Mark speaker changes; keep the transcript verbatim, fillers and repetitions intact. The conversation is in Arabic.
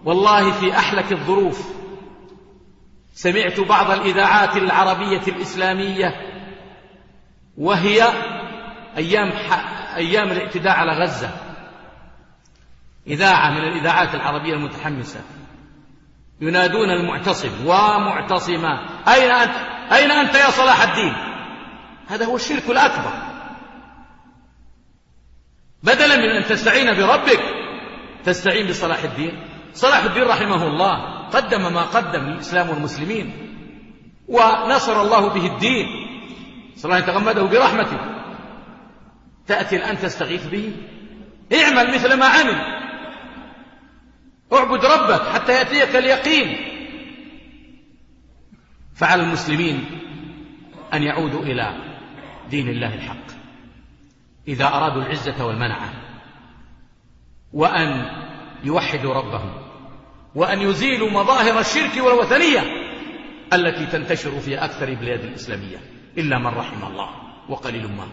Speaker 1: والله في أحلك الظروف سمعت بعض الإذاعات العربية الإسلامية وهي أيام, أيام الاعتداء على غزة، إذاعة من الإذاعات العربية المتحمسة، ينادون المعتصم ومعتصما أين أنت, أين أنت يا صلاح الدين؟ هذا هو الشرك الأكبر. بدلا من أن تستعين بربك تستعين بصلاح الدين. صلاح الدين رحمه الله قدم ما قدم للإسلام والمسلمين، ونصر الله به الدين، صلى الله يتغمده برحمته. تأتي الآن تستغيث به؟ اعمل مثل ما عمل، اعبد ربك حتى يأتيك اليقين. فعلى المسلمين أن يعودوا إلى دين الله الحق إذا أرادوا العزة والمنعة، وأن يوحدوا ربهم، وأن يزيلوا مظاهر الشرك والوثنية التي تنتشر في أكثر بلاد الإسلامية إلا من رحم الله وقليل ما